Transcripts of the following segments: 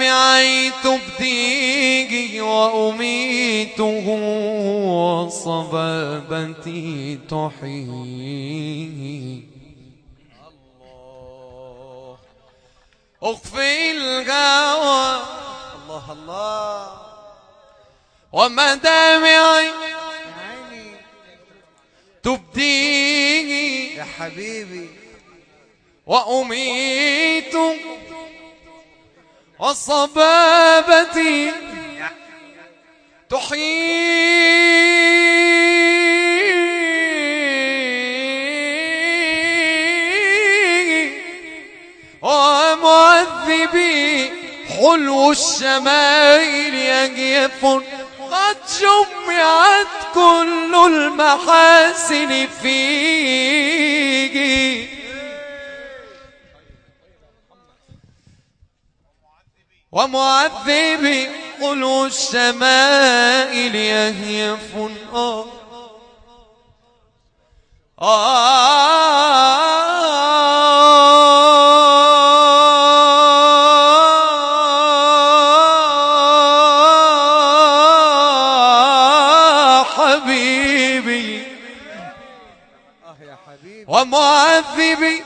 دامعي تبديه وأميته وصبابتي تحييه. الله أخفي الهوى الله الله ومدامعي تبديه يا حبيبي وأميت وصبابتي تحيي ومعذبي حلو الشمائل يجيف قد جمعت كل المحاسن فيه ومعذبي حلو الشمائل يهيف حبيبي يا حبيبي ومعذبي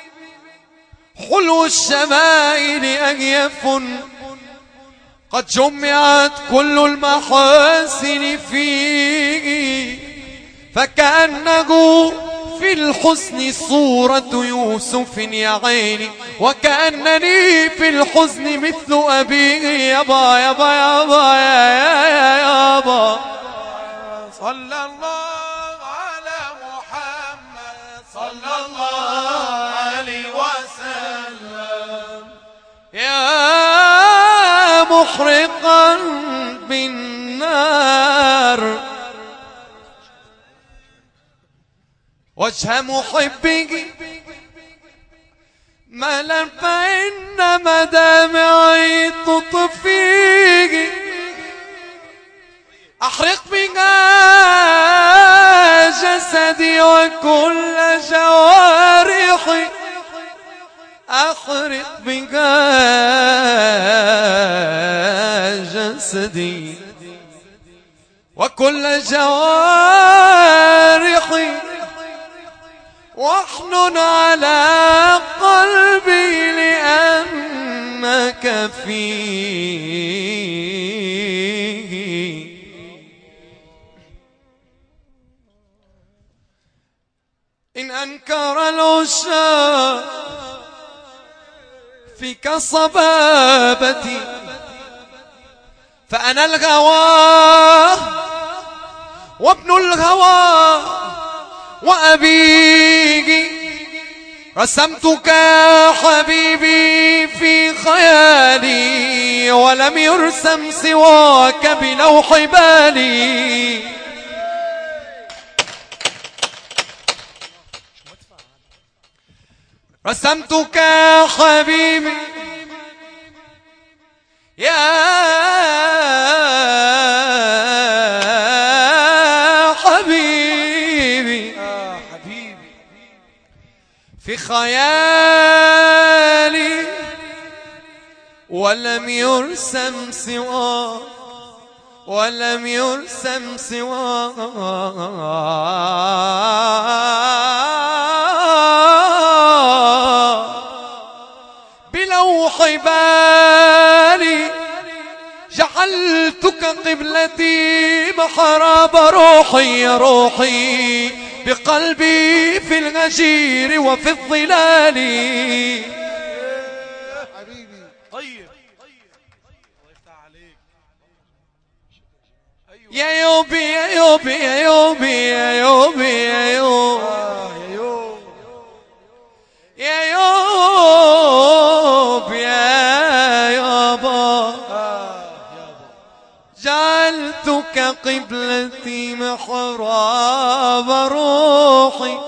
حلو الشمائل أجيف قد جمعت كل المحاسن فيه فكأنه في الحسن صورة يوسف يا عيني وكأنني في الحزن مثل أبيه يابا يابا يابا يابا. صلى الله على محمد صلى الله عليه وسلم يا محرقا بالنار وجه محبه ملا فإن مدامعي تطفيه أحرق بها جسدي وكل جوارحي أحرق بها جسدي وكل جوارحي واحنن على قلبي لأنك فيه إن أنكر العشاق فيك صبابتي فأنا الغوى وابن الغوى وأبيك رسمتك يا حبيبي في خيالي ولم يرسم سواك بلوح بالي رسمتك يا حبيبي يا حبيبي في خيالي ولم يرسم سواه ولم يرسم سواه بلوح بالي جعلتك قبلتي محراب روحي روحي بقلبي في الغجير وفي الظلال. حبيبي طيب الله يفتح عليك. يا يوبي يا يوبي يا يوبي يا يوبي يا يوبي يا يوب يا يابا جعلتك قبلتي محراب روحي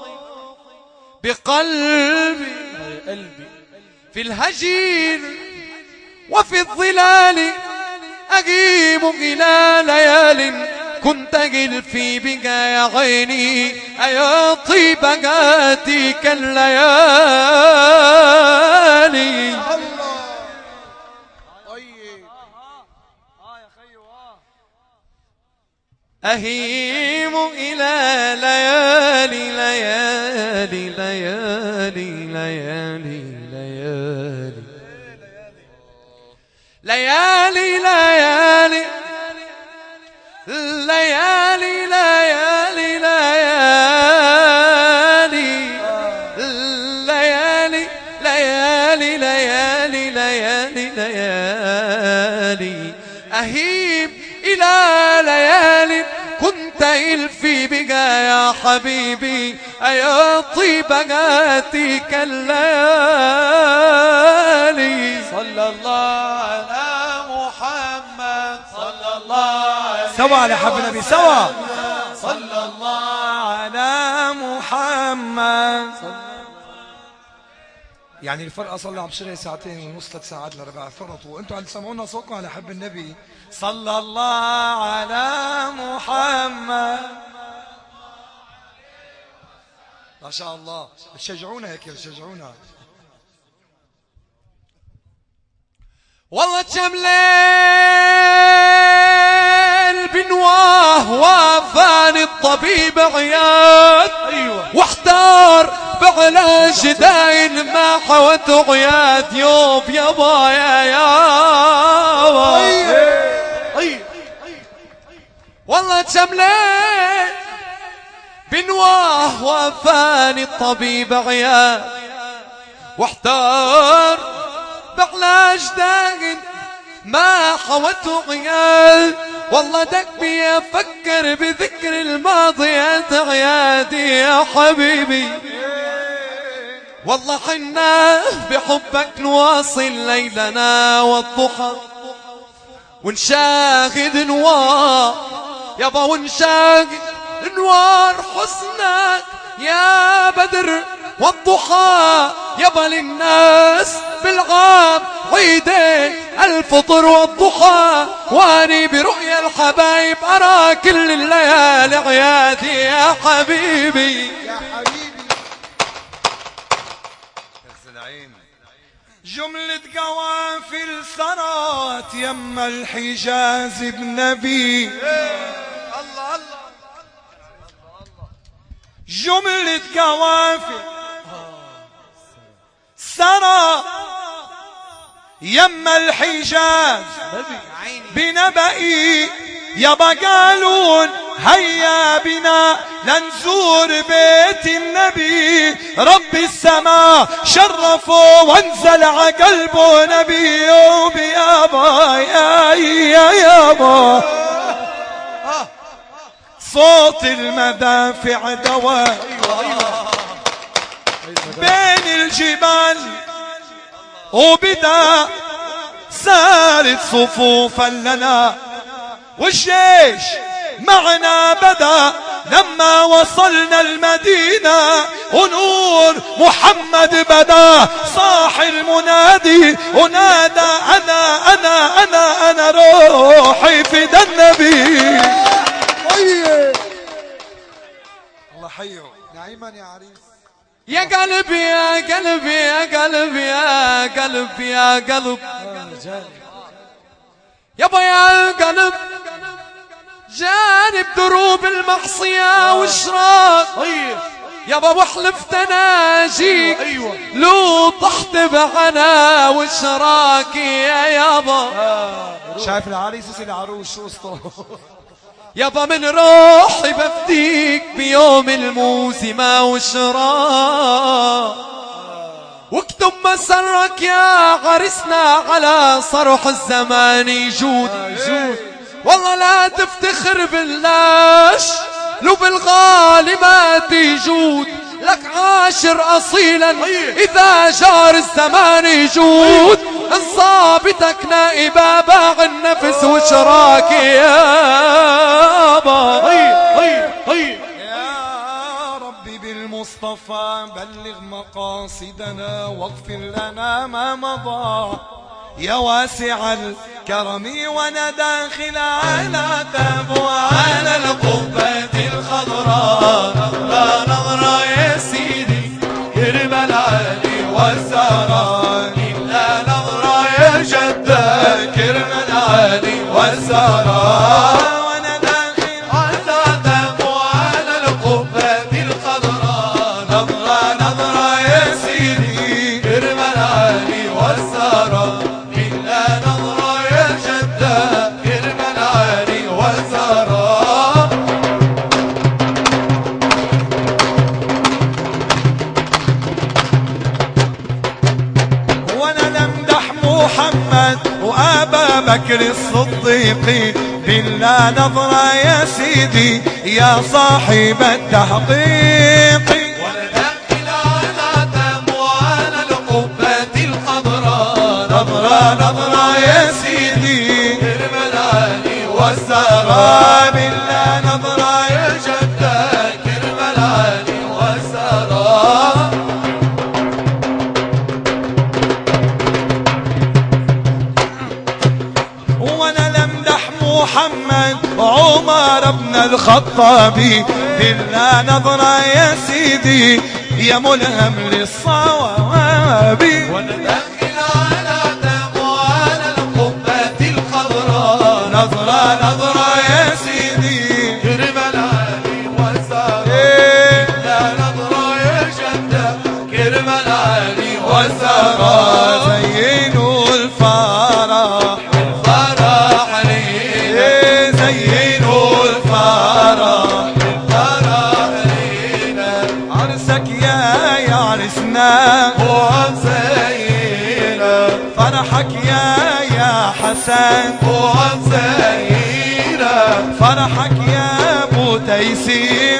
بقلبي في الهجير وفي الظلال أجيب إلى ليال كنت جلفي بك يا عيني أيا طيب جاتك الليالي. طيب يا خيو أهيم إلى ليالي ليالي ليالي ليالي ليالي ليالي ليالي ليالي ليالي ليالي ليالي ليالي ليالي ليالي أهيب إلى ليالي كنت إلفي بقى يا حبيبي أيا طيب قاتيك الليالي صلى الله على محمد صلى الله عليه سوا على حب النبي سوا صلى الله على محمد. يعني الفرقة صلى عم بشغل ساعتين ونص 3 ساعات لربع فرطوا وانتوا عم تسمعونا صوتكم على حب النبي صلى الله على محمد. ما شاء الله بتشجعونا هيك بتشجعونا. والله كم ليل بنواه وافاني الطبيب عياد واحتار بعلاج داين ما حوت عياد يوب يابا يا والله كم ليل بنواه وافاني الطبيب عياد واحتار بعلاج داين ما حوته عيال والله دقبي افكر بذكر الماضيات عيادي يا حبيبي والله حنا بحبك نواصل ليلنا والضحى ونشاهد نوار يابا ونشاهد نوار حسنك يا بدر والضحى يابا للناس بالعام عيدين الفطر والضحى واني برؤيا الحبايب ارى كل الليالي عيادي يا حبيبي يا حبيبي. جملة قوافل سرات يم الحجاز بنبي الله الله جملة قوافل سرى يم الحجاز بنبئي يابا قالون هيا بنا لنزور بيت النبي رب السماء شرفه وانزل على قلبه نبي يابا يا يابا صوت المدافع دواء بين الجبال وبدا سارت صفوفا لنا والجيش معنا بدا لما وصلنا المدينة ونور محمد بدا صاح المنادي ونادى أنا روحي فدى النبي. الله حيه نعيما يا عريس. يا قلبي يا قلبي يا قلبي يا قلبي يا قلب يابا يا قلب جانب دروب المعصية والشراق يابا وحلفت اناجيك لو طحت بعنا وشراك يا يابا. شايف العريس يصير عروس شو اسطو يابا من روحي بفديك بيوم الموسمة والشراق واكتب مسرك يا غرسنا على صرح الزمان يجود والله لا تفتخر باللاش لو بالغالي ما تجود لك عاشر أصيلا إذا جار الزمان يجود انصابتك نائبة باع النفس وشراك يابا. يا ربي بالمصطفى بلغ مقاصدنا واغفر لنا ما مضى يا واسع الكرم وانا داخل على ابواب القبة الخضراء نظرة نظرة يا سيدي يرمى العالي والزهراء إلا نظرة يا جدك والزهراء وانا داخل على دم وعلى القبة الخضراء نظرة نظرة يا سيدي كرمال علي والزهراء إلا نظرة يا جدة كرمال علي والزهراء وانا لمدح محمد وابا بكر الصديق بالله نظرة يا سيدي يا صاحب التحقيق وانا داخل على دم وعلى القبة الخضراء نظرة نظرة يا سيدي كرمال علي والزهراء بالله نظرة يا جدة كرمال علي والزهراء وانا لمدح محمد عمر بن الخطاب بالله نظرة يا سيدي يا ملهم للصواب وانا داخل على دم وعلى القبة الخضراء نظرة نظرة يا سيدي كرمال علي والزهراء لا نظرة يا جدة كرمال علي والزهراء زينوا الفرح الفرح علينا زينوا الفرح الفرح علينا عرسك يا عرسنا وعزينا فرحك يا حسن وعزينا فرحك يا ابو تيسير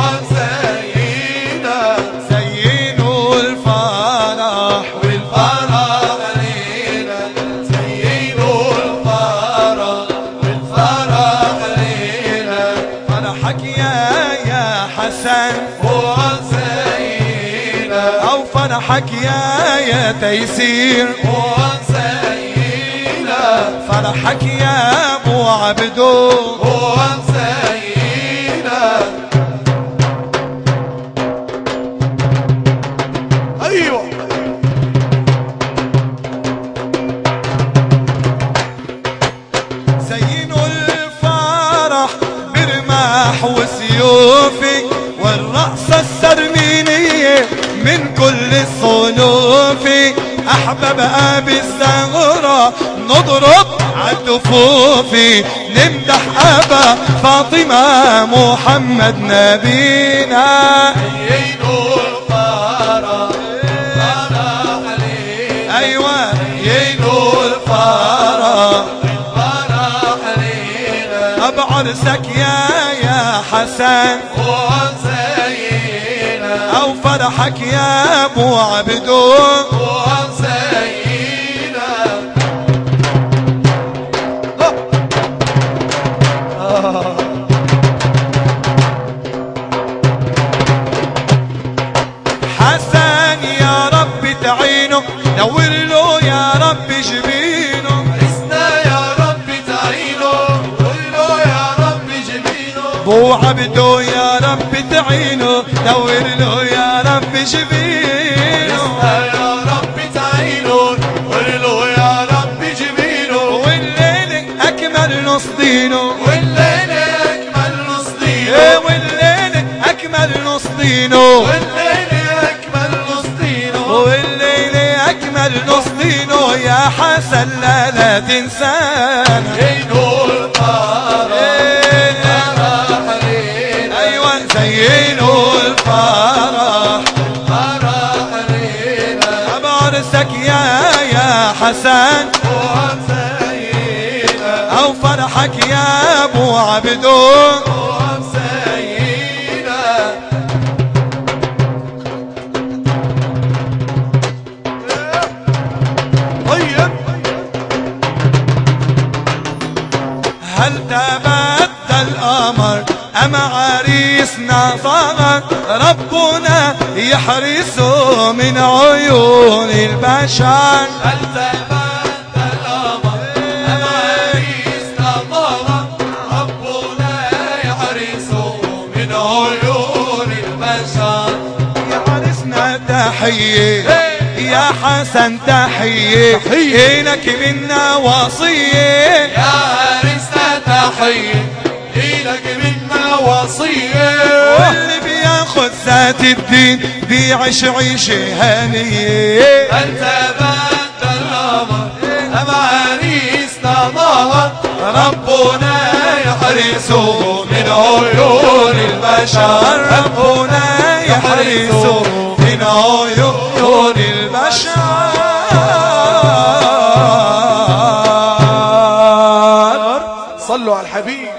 وعزينا زينوا الفرح والفرح علينا زينوا الفرح والفرح علينا فرحك يا حسن وعزينا او فرحك يا تيسير وعزينا فرحك يا ابو عبدو وعزينا ايوه زينوا الفرح برماح وسيوفي والرأس السرمينية من كل الصنوف أحبب أبي الزهراء نضرب عالدفوف نمدح أبا فاطمة محمد نبينا زينوا الفرح فرح علينا أيوة زينوا الفرح فرح علينا أبا عرسك يا حسن وعزينا أو فرحك يا أبو عبدو وعزينا حسن يا رب تعينه نور له يا رب جبينه عرسنا يا رب تعينه نور له يا رب جبينه ابو عبدو يا رب تعينه نور له يا رب جبينه عرسنا يا رب تعينه نور له يا رب جبينه والليل اكمل نص دينه والليل اكمل نص دينه والليل اكمل نص دينه والليل اكمل نص دينه والليل اكمل نص دينه يا حسن لا تنسانا زينوا الفرح ايوه زينوا الفرح الفرح علينا ابو عرسك يا حسن وعزينا او فرحك يا ابو عبدو وعزينا طيب هل تبدل الامر ام عريسنا صغر ربنا يحرسه من عيون البشر هل تبدل الامر ام عريسنا صغر ربنا يحرسه من عيون البشر يا عريسنا تحيه يا حسن تحيه لك منا وصيه يا عريس ذات الدين بيعيش عيشة هنية. أنت بنت القمر أم عريسنا ظهر ربنا يحرسه من عيون البشر. ربنا يحرسه من عيون البشر. صلوا على الحبيب.